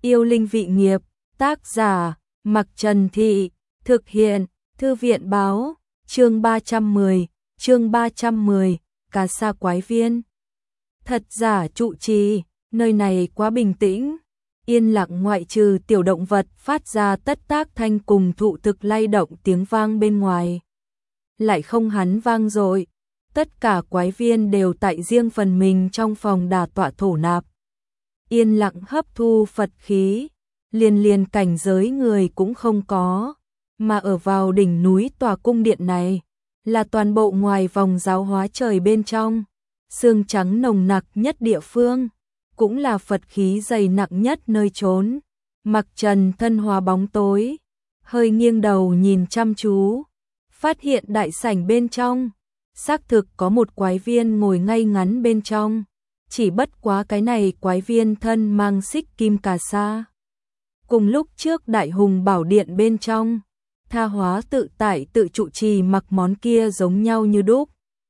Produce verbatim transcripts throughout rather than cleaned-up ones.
Yêu linh vị nghiệp, tác giả, Mặc Trần Thị, thực hiện, Thư viện báo, chương ba trăm mười, chương ba trăm mười, Cà Sa Quái Viên. Thật giả trụ trì, nơi này quá bình tĩnh, yên lặng ngoại trừ tiểu động vật phát ra tất tác thanh cùng thụ thực lay động tiếng vang bên ngoài. Lại không hắn vang dội, tất cả quái viên đều tại riêng phần mình trong phòng đà tọa thổ nạp. Yên lặng hấp thu Phật khí, liền liền cảnh giới người cũng không có, mà ở vào đỉnh núi tòa cung điện này, là toàn bộ ngoài vòng giáo hóa trời bên trong, sương trắng nồng nặc nhất địa phương, cũng là Phật khí dày nặng nhất nơi trốn. Mặc Trần thân hóa bóng tối, hơi nghiêng đầu nhìn chăm chú, phát hiện đại sảnh bên trong, xác thực có một quái viên ngồi ngay ngắn bên trong, chỉ bất quá cái này quái viên thân mang xích kim cà sa. Cùng lúc trước Đại Hùng Bảo Điện bên trong, tha hóa tự tại tự trụ trì mặc món kia giống nhau như đúc.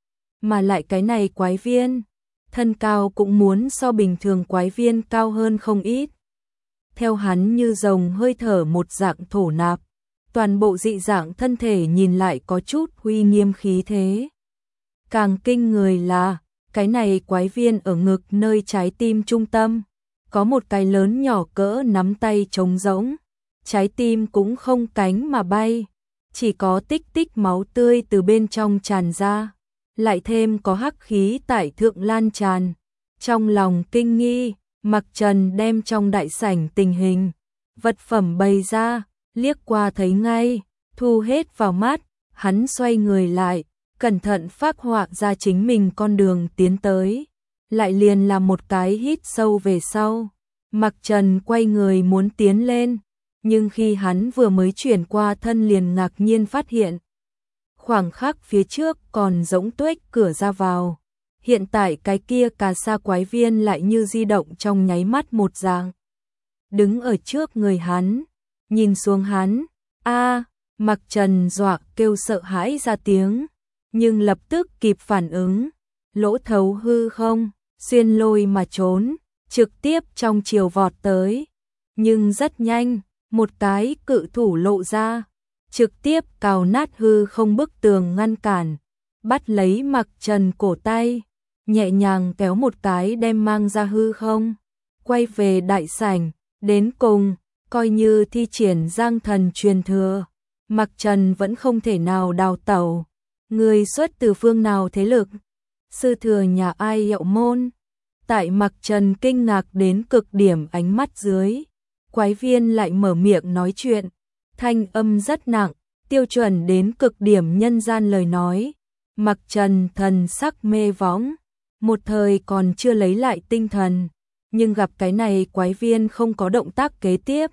Mà lại cái này quái viên, thân cao cũng muốn so bình thường quái viên cao hơn không ít. Theo hắn như rồng hơi thở một dạng thổ nạp, toàn bộ dị dạng thân thể nhìn lại có chút uy nghiêm khí thế. Càng kinh người là, cái này quái viên ở ngực nơi trái tim trung tâm, có một cái lớn nhỏ cỡ nắm tay trống rỗng, trái tim cũng không cánh mà bay, chỉ có tích tích máu tươi từ bên trong tràn ra, lại thêm có hắc khí tại thượng lan tràn. Trong lòng kinh nghi, Mặc Trần đem trong đại sảnh tình hình, vật phẩm bày ra, liếc qua thấy ngay, thu hết vào mắt, hắn xoay người lại, cẩn thận phác họa ra chính mình con đường tiến tới, lại liền là một cái hít sâu về sau. Mặc Trần quay người muốn tiến lên, nhưng khi hắn vừa mới chuyển qua thân liền ngạc nhiên phát hiện, khoảng khắc phía trước còn rỗng tuếch cửa ra vào, hiện tại cái kia cà sa quái viên lại như di động trong nháy mắt một dạng. Đứng ở trước người hắn, nhìn xuống hắn, a, Mặc Trần dọa kêu sợ hãi ra tiếng, nhưng lập tức kịp phản ứng, lỗ thấu hư không, xuyên lôi mà trốn, trực tiếp trong chiều vọt tới. Nhưng rất nhanh, một cái cự thủ lộ ra, trực tiếp cào nát hư không bức tường ngăn cản, bắt lấy Mặc Trần cổ tay, nhẹ nhàng kéo một cái đem mang ra hư không, quay về đại sảnh. Đến cùng, coi như thi triển giang thần truyền thừa, Mặc Trần vẫn không thể nào đào tẩu. Người xuất từ phương nào thế lực? Sư thừa nhà ai Dậu môn? Tại Mặc Trần kinh ngạc đến cực điểm ánh mắt dưới, quái viên lại mở miệng nói chuyện, thanh âm rất nặng, tiêu chuẩn đến cực điểm nhân gian lời nói. Mặc Trần thần sắc mê võng, một thời còn chưa lấy lại tinh thần, nhưng gặp cái này quái viên không có động tác kế tiếp.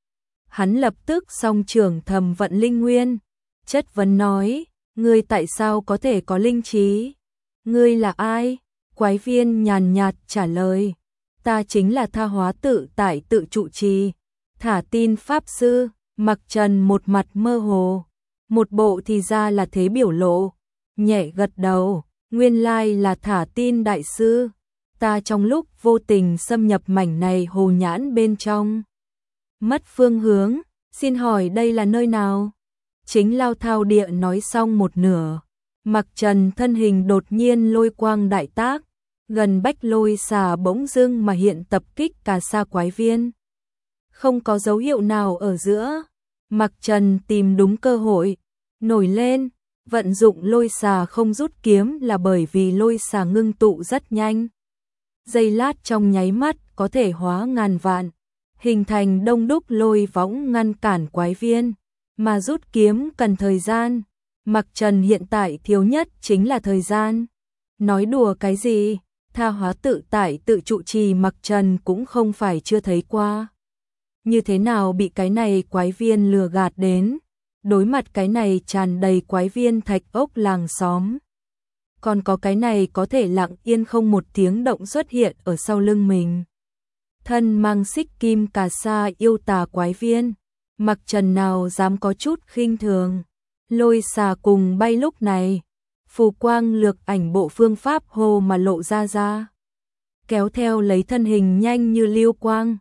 Hắn lập tức song trưởng thầm vận linh nguyên, chất vấn nói, ngươi tại sao có thể có linh trí? Ngươi là ai? Quái viên nhàn nhạt trả lời, ta chính là tha hóa tự tại tự trụ trì, Thả Tin Pháp Sư. Mặc Trần một mặt mơ hồ, một bộ thì ra là thế biểu lộ, nhẹ gật đầu, nguyên lai là Thả Tin Đại Sư. Ta trong lúc vô tình xâm nhập mảnh này hồ nhãn bên trong, mất phương hướng, xin hỏi đây là nơi nào? Chính Lao Thao Địa nói xong một nửa, Mặc Trần thân hình đột nhiên lôi quang đại tác, gần bách lôi xà bỗng dưng mà hiện tập kích cà sa quái viên. Không có dấu hiệu nào ở giữa, Mặc Trần tìm đúng cơ hội, nổi lên, vận dụng lôi xà không rút kiếm là bởi vì lôi xà ngưng tụ rất nhanh. Giây lát trong nháy mắt có thể hóa ngàn vạn, hình thành đông đúc lôi võng ngăn cản quái viên, mà rút kiếm cần thời gian. Mặc Trần hiện tại thiếu nhất chính là thời gian. Nói đùa cái gì, tha hóa tự tại tự trụ trì Mặc Trần cũng không phải chưa thấy qua. Như thế nào bị cái này quái viên lừa gạt đến, đối mặt cái này tràn đầy quái viên thạch ốc làng xóm. Còn có cái này có thể lặng yên không một tiếng động xuất hiện ở sau lưng mình. Thân mang xích kim cà sa yêu tà quái viên, Mặc Trần nào dám có chút khinh thường. Lôi xà cùng bay lúc này, phù quang lược ảnh bộ phương pháp hồ mà lộ ra ra, kéo theo lấy thân hình nhanh như lưu quang,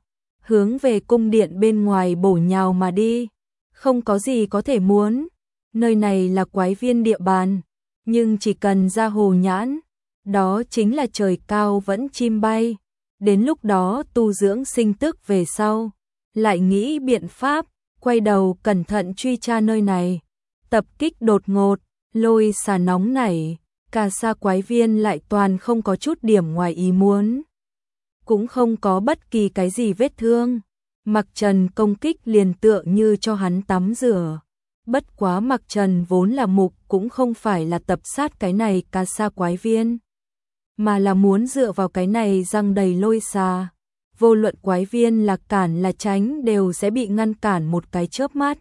hướng về cung điện bên ngoài bổ nhào mà đi. Không có gì có thể muốn, nơi này là quái viên địa bàn, nhưng chỉ cần ra hồ nhãn, đó chính là trời cao vẫn chim bay. Đến lúc đó tu dưỡng sinh tức về sau, lại nghĩ biện pháp, quay đầu cẩn thận truy tra nơi này. Tập kích đột ngột, lôi xà nóng nảy, cả sa quái viên lại toàn không có chút điểm ngoài ý muốn. Cũng không có bất kỳ cái gì vết thương. Mặc Trần công kích liền tựa như cho hắn tắm rửa. Bất quá Mặc Trần vốn là mục cũng không phải là tập sát cái này ca sa quái viên, mà là muốn dựa vào cái này răng đầy lôi xà. Vô luận quái viên là cản là tránh đều sẽ bị ngăn cản một cái chớp mắt.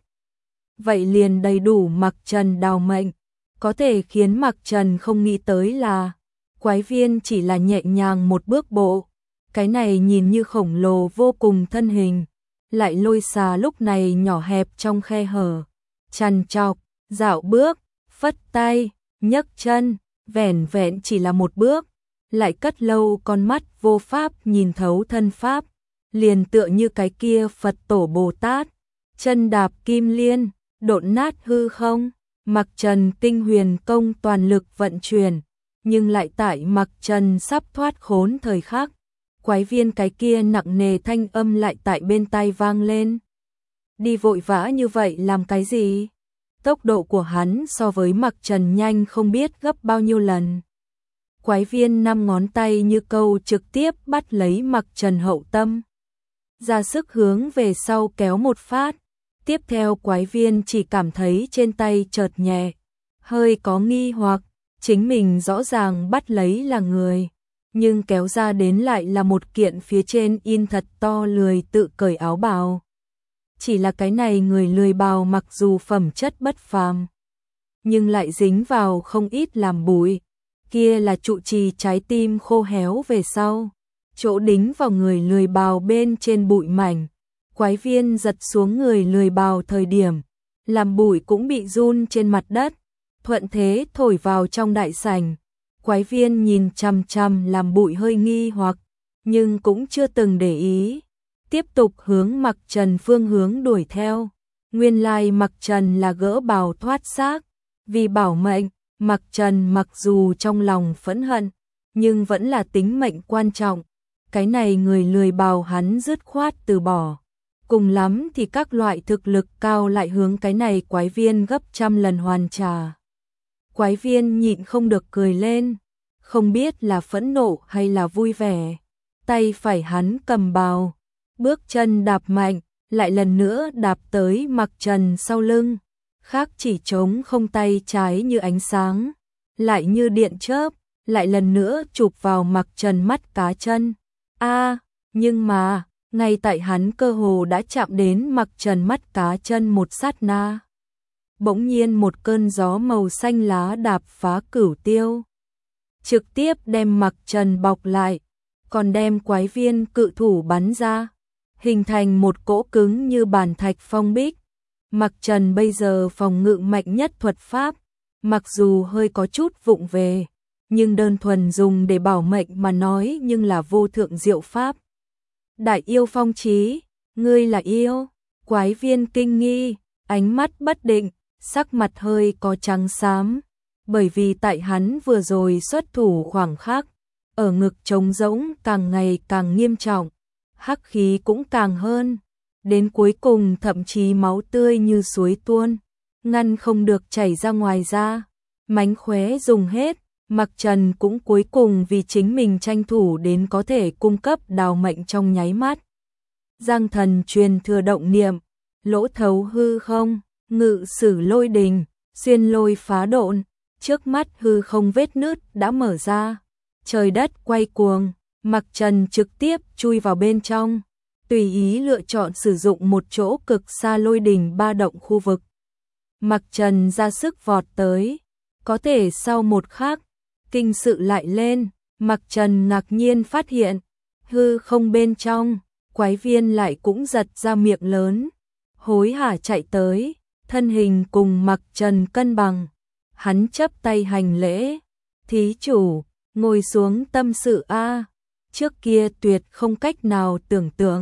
Vậy liền đầy đủ Mặc Trần đào mệnh. Có thể khiến Mặc Trần không nghĩ tới là quái viên chỉ là nhẹ nhàng một bước bộ. Cái này nhìn như khổng lồ vô cùng thân hình, lại lôi xà lúc này nhỏ hẹp trong khe hở, chằn chọc, dạo bước, phất tay, nhấc chân, vẻn vẹn chỉ là một bước, lại cất lâu con mắt vô pháp nhìn thấu thân pháp, liền tựa như cái kia Phật tổ Bồ Tát, chân đạp kim liên, độn nát hư không. Mặc Trần tinh huyền công toàn lực vận chuyển, nhưng lại tại Mặc Trần sắp thoát khốn thời khắc, quái viên cái kia nặng nề thanh âm lại tại bên tai vang lên. Đi vội vã như vậy làm cái gì? Tốc độ của hắn so với Mặc Trần nhanh không biết gấp bao nhiêu lần. Quái viên năm ngón tay như câu trực tiếp bắt lấy Mặc Trần hậu tâm, ra sức hướng về sau kéo một phát. Tiếp theo quái viên chỉ cảm thấy trên tay chợt nhẹ, hơi có nghi hoặc, chính mình rõ ràng bắt lấy là người, nhưng kéo ra đến lại là một kiện phía trên in thật to lười tự cởi áo bào. Chỉ là cái này người lười bào mặc dù phẩm chất bất phàm, nhưng lại dính vào không ít làm bụi, kia là trụ trì trái tim khô héo về sau, chỗ đính vào người lười bào bên trên bụi mảnh. Quái viên giật xuống người lười bào thời điểm, làm bụi cũng bị run trên mặt đất, thuận thế thổi vào trong đại sảnh. Quái viên nhìn chằm chằm làm bụi hơi nghi hoặc, nhưng cũng chưa từng để ý, tiếp tục hướng Mặc Trần phương hướng đuổi theo. Nguyên lai Mặc Trần là gỡ bào thoát xác, vì bảo mệnh, Mặc Trần mặc dù trong lòng phẫn hận, nhưng vẫn là tính mệnh quan trọng. Cái này người lười bào hắn dứt khoát từ bỏ. Cùng lắm thì các loại thực lực cao lại hướng cái này quái viên gấp trăm lần hoàn trả. Quái viên nhịn không được cười lên, không biết là phẫn nộ hay là vui vẻ. Tay phải hắn cầm bào, bước chân đạp mạnh, lại lần nữa đạp tới Mặc Trần sau lưng. Khác chỉ trống không tay trái như ánh sáng, lại như điện chớp, lại lần nữa chụp vào Mặc Trần mắt cá chân. A, nhưng mà ngay tại hắn cơ hồ đã chạm đến Mặc Trần mắt cá chân một sát na, bỗng nhiên một cơn gió màu xanh lá đạp phá cửu tiêu, trực tiếp đem Mặc Trần bọc lại, còn đem quái viên cự thủ bắn ra, hình thành một cỗ cứng như bàn thạch phong bích. Mặc Trần bây giờ phòng ngự mạnh nhất thuật pháp, mặc dù hơi có chút vụng về, nhưng đơn thuần dùng để bảo mệnh mà nói nhưng là vô thượng diệu pháp. Đại yêu phong trí, ngươi là yêu? Quái viên kinh nghi, ánh mắt bất định, sắc mặt hơi có trắng xám, bởi vì tại hắn vừa rồi xuất thủ khoảng khắc, ở ngực trống rỗng càng ngày càng nghiêm trọng, hắc khí cũng càng hơn, đến cuối cùng thậm chí máu tươi như suối tuôn, ngăn không được chảy ra ngoài ra, mánh khóe dùng hết. Mặc Trần cũng cuối cùng vì chính mình tranh thủ đến có thể cung cấp đào mệnh trong nháy mắt. Giang thần truyền thừa động niệm, lỗ thấu hư không, ngự sử lôi đình, xuyên lôi phá độn, trước mắt hư không vết nứt đã mở ra, trời đất quay cuồng, Mặc Trần trực tiếp chui vào bên trong, tùy ý lựa chọn sử dụng một chỗ cực xa lôi đình ba động khu vực. Mặc Trần ra sức vọt tới, có thể sau một khắc, kinh sự lại lên, Mặc Trần ngạc nhiên phát hiện, hư không bên trong, quái viên lại cũng giật ra miệng lớn, hối hả chạy tới, thân hình cùng Mặc Trần cân bằng, hắn chắp tay hành lễ, thí chủ, ngồi xuống tâm sự a. Trước kia tuyệt không cách nào tưởng tượng,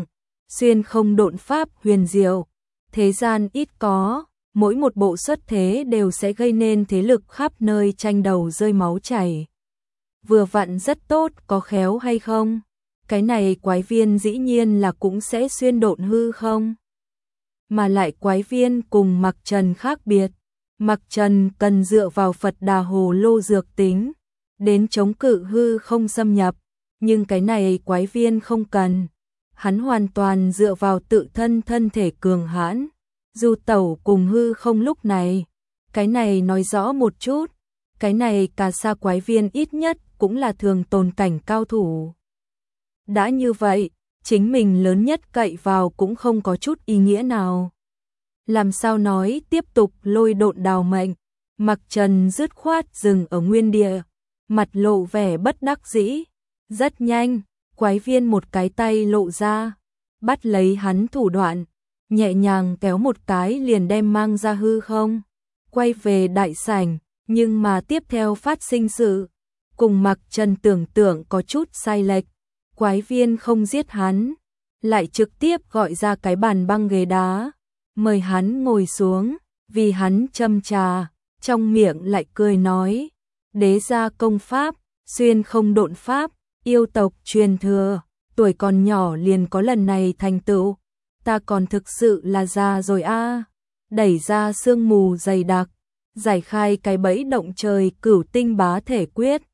xuyên không độn pháp huyền diệu, thế gian ít có, mỗi một bộ xuất thế đều sẽ gây nên thế lực khắp nơi tranh đầu rơi máu chảy. Vừa vặn rất tốt, có khéo hay không? Cái này quái viên dĩ nhiên là cũng sẽ xuyên độn hư không? Mà lại quái viên cùng Mặc Trần khác biệt. Mặc Trần cần dựa vào Phật Đà Hồ Lô dược tính, đến chống cự hư không xâm nhập, nhưng cái này quái viên không cần. Hắn hoàn toàn dựa vào tự thân thân thể cường hãn, du tẩu cùng hư không lúc này. Cái này nói rõ một chút, cái này Cà Sa quái viên ít nhất cũng là thường tồn cảnh cao thủ. Đã như vậy, chính mình lớn nhất cậy vào cũng không có chút ý nghĩa nào. Làm sao nói tiếp tục lôi độn đào mệnh, Mặc Trần dứt khoát dừng ở nguyên địa, mặt lộ vẻ bất đắc dĩ. Rất nhanh, quái viên một cái tay lộ ra, bắt lấy hắn thủ đoạn, nhẹ nhàng kéo một cái liền đem mang ra hư không, quay về đại sảnh, nhưng mà tiếp theo phát sinh sự, cùng Mặc Trần tưởng tượng có chút sai lệch, quái viên không giết hắn, lại trực tiếp gọi ra cái bàn băng ghế đá, mời hắn ngồi xuống, vì hắn châm trà, trong miệng lại cười nói, đế gia công pháp, xuyên không độn pháp, yêu tộc truyền thừa, tuổi còn nhỏ liền có lần này thành tựu, ta còn thực sự là già rồi a. Đẩy ra sương mù dày đặc, giải khai cái bẫy động trời cửu tinh bá thể quyết,